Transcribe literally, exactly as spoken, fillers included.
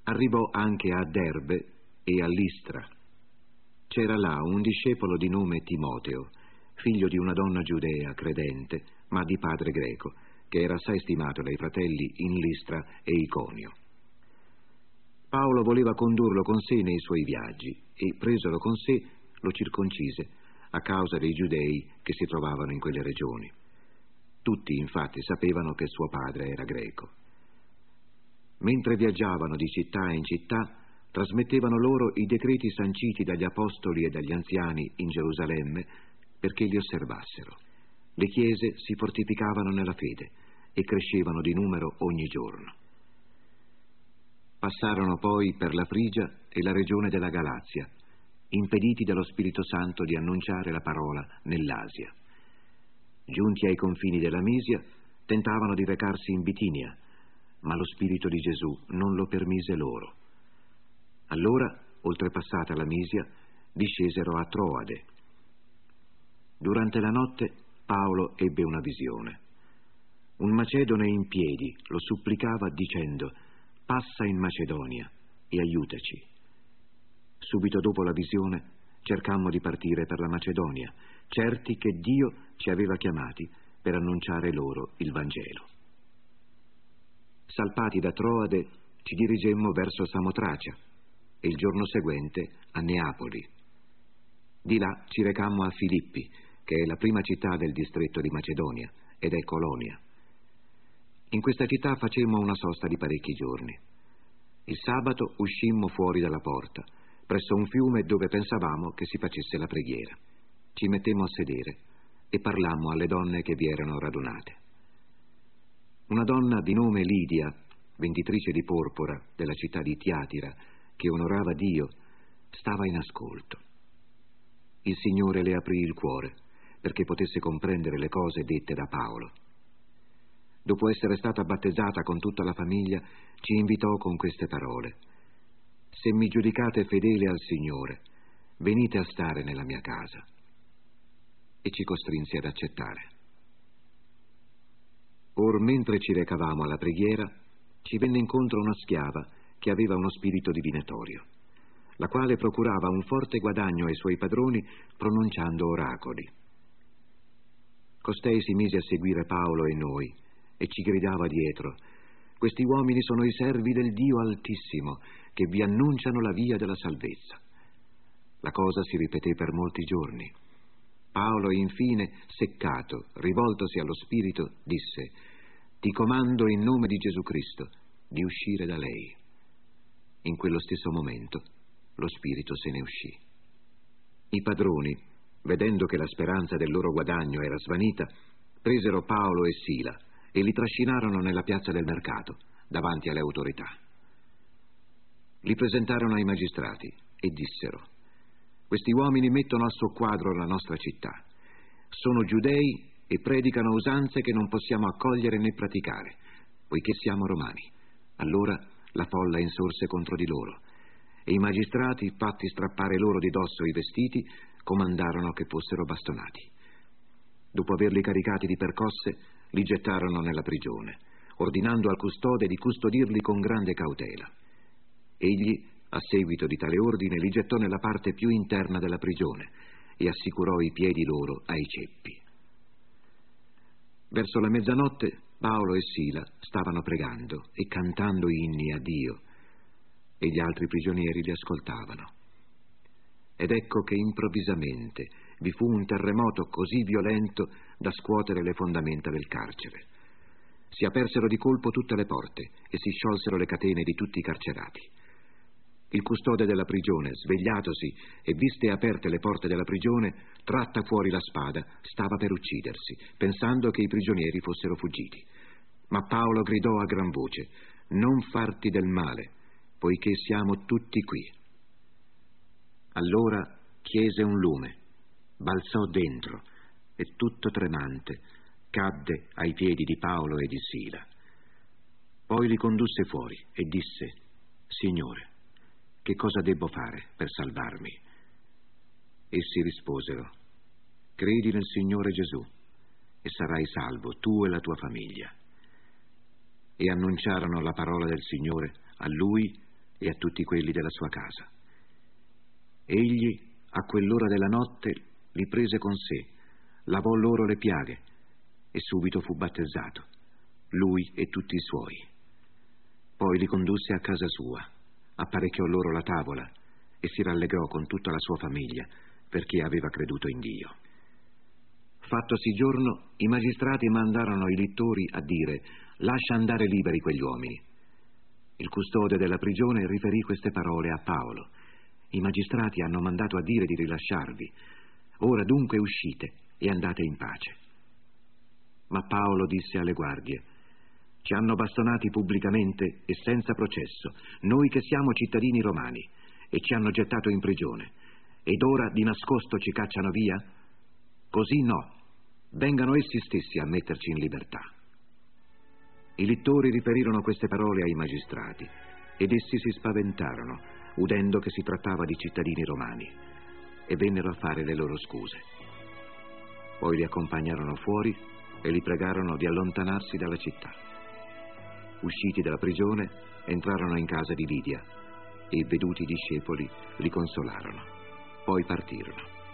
Arrivò anche a Derbe e a Listra. C'era là un discepolo di nome Timoteo, figlio di una donna giudea credente, ma di padre greco, che era assai stimato dai fratelli in Listra e Iconio. Paolo voleva condurlo con sé nei suoi viaggi e, presolo con sé, lo circoncise a causa dei giudei che si trovavano in quelle regioni. Tutti, infatti, sapevano che suo padre era greco. Mentre viaggiavano di città in città, trasmettevano loro i decreti sanciti dagli apostoli e dagli anziani in Gerusalemme perché li osservassero. Le chiese si fortificavano nella fede e crescevano di numero ogni giorno. Passarono poi per la Frigia e la regione della Galazia, impediti dallo Spirito Santo di annunciare la parola nell'Asia. Giunti ai confini della Misia, tentavano di recarsi in Bitinia, ma lo Spirito di Gesù non lo permise loro. Allora, oltrepassata la Misia, discesero a Troade. Durante la notte Paolo ebbe una visione. Un macedone in piedi lo supplicava dicendo: «Passa in Macedonia e aiutaci». Subito dopo la visione cercammo di partire per la Macedonia, certi che Dio ci aveva chiamati per annunciare loro il Vangelo. Salpati da Troade ci dirigemmo verso Samotracia e il giorno seguente a Neapoli. Di là ci recammo a Filippi, che è la prima città del distretto di Macedonia ed è colonia. In questa città facemmo una sosta di parecchi giorni. Il sabato uscimmo fuori dalla porta, presso un fiume dove pensavamo che si facesse la preghiera. Ci mettemmo a sedere e parlammo alle donne che vi erano radunate. Una donna di nome Lidia, venditrice di porpora della città di Tiatira, che onorava Dio, stava in ascolto. Il Signore le aprì il cuore perché potesse comprendere le cose dette da Paolo. Dopo essere stata battezzata con tutta la famiglia, ci invitò con queste parole: «Se mi giudicate fedele al Signore, venite a stare nella mia casa». E ci costrinse ad accettare. Or, mentre ci recavamo alla preghiera, ci venne incontro una schiava che aveva uno spirito divinatorio, la quale procurava un forte guadagno ai suoi padroni pronunciando oracoli. Costei si mise a seguire Paolo e noi e ci gridava dietro: «Questi uomini sono i servi del Dio Altissimo, che vi annunciano la via della salvezza». La cosa si ripeté per molti giorni. Paolo, infine, seccato, rivoltosi allo spirito, disse: «Ti comando in nome di Gesù Cristo di uscire da lei». In quello stesso momento lo spirito se ne uscì. I padroni, vedendo che la speranza del loro guadagno era svanita, presero Paolo e Sila e li trascinarono nella piazza del mercato, davanti alle autorità. Li presentarono ai magistrati e dissero: «Questi uomini mettono a soqquadro la nostra città. Sono giudei e predicano usanze che non possiamo accogliere né praticare, poiché siamo romani». Allora la folla insorse contro di loro e i magistrati, fatti strappare loro di dosso i vestiti, comandarono che fossero bastonati. Dopo averli caricati di percosse, li gettarono nella prigione, ordinando al custode di custodirli con grande cautela. Egli, a seguito di tale ordine, li gettò nella parte più interna della prigione e assicurò i piedi loro ai ceppi. Verso la mezzanotte Paolo e Sila stavano pregando e cantando inni a Dio, e gli altri prigionieri li ascoltavano. Ed ecco che improvvisamente vi fu un terremoto così violento da scuotere le fondamenta del carcere. Si apersero di colpo tutte le porte e si sciolsero le catene di tutti i carcerati. Il custode della prigione, svegliatosi e viste aperte le porte della prigione, tratta fuori la spada, stava per uccidersi, pensando che i prigionieri fossero fuggiti. Ma Paolo gridò a gran voce: «Non farti del male, poiché siamo tutti qui». Allora chiese un lume, balzò dentro e, tutto tremante, cadde ai piedi di Paolo e di Sila. Poi li condusse fuori e disse: «Signore, che cosa debbo fare per salvarmi?» Essi risposero: «Credi nel Signore Gesù e sarai salvo, tu e la tua famiglia». E annunciarono la parola del Signore a lui e a tutti quelli della sua casa. Egli, a quell'ora della notte, li prese con sé, lavò loro le piaghe e subito fu battezzato, lui e tutti i suoi. Poi li condusse a casa sua, apparecchiò loro la tavola e si rallegrò con tutta la sua famiglia perché aveva creduto in Dio. Fattosi giorno, i magistrati mandarono i littori a dire: lascia andare liberi quegli uomini. Il custode della prigione riferì queste parole a Paolo: i magistrati hanno mandato a dire di rilasciarvi. Ora dunque uscite e andate in pace. Ma Paolo disse alle guardie: ci hanno bastonati pubblicamente e senza processo, noi che siamo cittadini romani, e ci hanno gettato in prigione, ed ora di nascosto ci cacciano via? Così no, vengano essi stessi a metterci in libertà. I littori riferirono queste parole ai magistrati, ed essi si spaventarono, udendo che si trattava di cittadini romani, e vennero a fare le loro scuse. Poi li accompagnarono fuori e li pregarono di allontanarsi dalla città. Usciti dalla prigione, entrarono in casa di Lidia e, veduti i discepoli, li consolarono. Poi partirono.